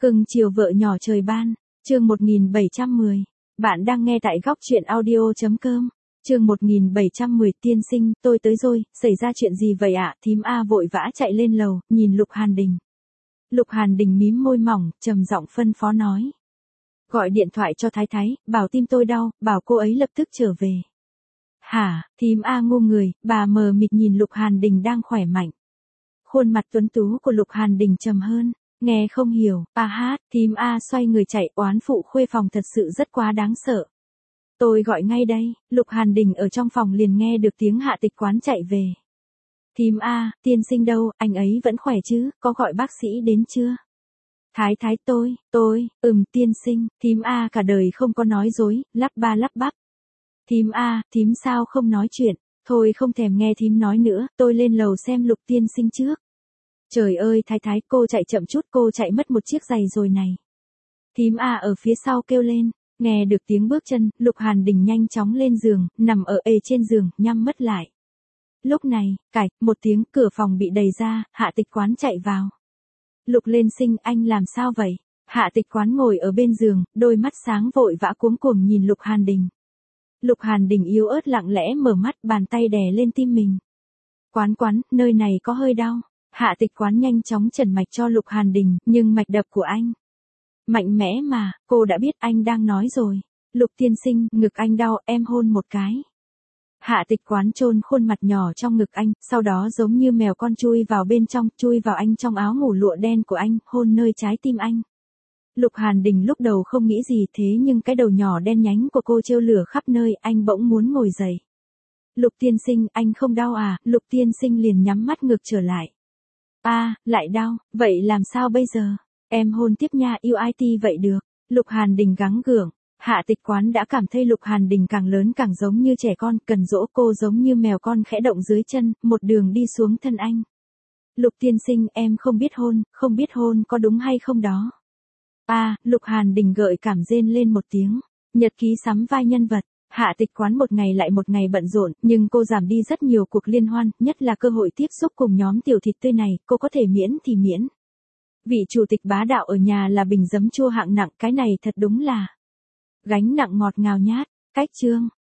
Cưng chiều vợ nhỏ trời ban, chương 1710. Bạn đang nghe tại góc truyện audio.com. Chương 1710 tiên sinh, tôi tới rồi, xảy ra chuyện gì vậy ạ? Thím A vội vã chạy lên lầu, nhìn Lục Hàn Đình. Lục Hàn Đình mím môi mỏng, trầm giọng phân phó nói. Gọi điện thoại cho Thái Thái, bảo tim tôi đau, bảo cô ấy lập tức trở về. Hả, thím A ngu người, bà mờ mịt nhìn Lục Hàn Đình đang khỏe mạnh. Khuôn mặt tuấn tú của Lục Hàn Đình trầm hơn. Nghe không hiểu, thím A xoay người chạy, oán phụ khuê phòng thật sự rất quá đáng sợ. Tôi gọi ngay đây, Lục Hàn Đình ở trong phòng liền nghe được tiếng Hạ Tịch Quán chạy về. Thím A, tiên sinh đâu, anh ấy vẫn khỏe chứ, có gọi bác sĩ đến chưa? Thái Thái tiên sinh, thím A cả đời không có nói dối, lắp ba lắp bắp. Thím A, thím sao không nói chuyện, thôi không thèm nghe thím nói nữa, tôi lên lầu xem Lục tiên sinh trước. Trời ơi Thái Thái, cô chạy chậm chút, cô chạy mất một chiếc giày rồi này. Thím A ở phía sau kêu lên, nghe được tiếng bước chân, Lục Hàn Đình nhanh chóng lên giường, nằm ở trên giường, nhắm mắt lại. Lúc này, một tiếng cửa phòng bị đẩy ra, Hạ Tịch Quán chạy vào. Lục lên sinh, anh làm sao vậy? Hạ Tịch Quán ngồi ở bên giường, đôi mắt sáng vội vã cuống cuồng nhìn Lục Hàn Đình. Lục Hàn Đình yếu ớt lặng lẽ mở mắt, bàn tay đè lên tim mình. Quán, nơi này có hơi đau. Hạ Tịch Quán nhanh chóng trần mạch cho Lục Hàn Đình, nhưng mạch đập của anh mạnh mẽ mà, cô đã biết anh đang nói rồi. Lục tiên sinh, ngực anh đau, em hôn một cái. Hạ Tịch Quán chôn khuôn mặt nhỏ trong ngực anh, sau đó giống như mèo con chui vào bên trong, chui vào anh trong áo ngủ lụa đen của anh, hôn nơi trái tim anh. Lục Hàn Đình lúc đầu không nghĩ gì thế nhưng cái đầu nhỏ đen nhánh của cô trêu lửa khắp nơi, anh bỗng muốn ngồi dậy. Lục tiên sinh, anh không đau à? Lục tiên sinh liền nhắm mắt ngược trở lại. Lại đau, vậy làm sao bây giờ? Em hôn tiếp nha, yêu IT vậy được. Lục Hàn Đình gắng gượng. Hạ Tịch Quán đã cảm thấy Lục Hàn Đình càng lớn càng giống như trẻ con, cần dỗ cô giống như mèo con khẽ động dưới chân, một đường đi xuống thân anh. Lục tiên sinh, em không biết hôn có đúng hay không đó? Lục Hàn Đình gợi cảm rên lên một tiếng. Nhật ký sắm vai nhân vật. Hạ Tịch Quán một ngày lại một ngày bận rộn, nhưng cô giảm đi rất nhiều cuộc liên hoan, nhất là cơ hội tiếp xúc cùng nhóm tiểu thịt tươi này, cô có thể miễn thì miễn. Vị chủ tịch bá đạo ở nhà là bình giấm chua hạng nặng, cái này thật đúng là gánh nặng ngọt ngào nhát. Cách chương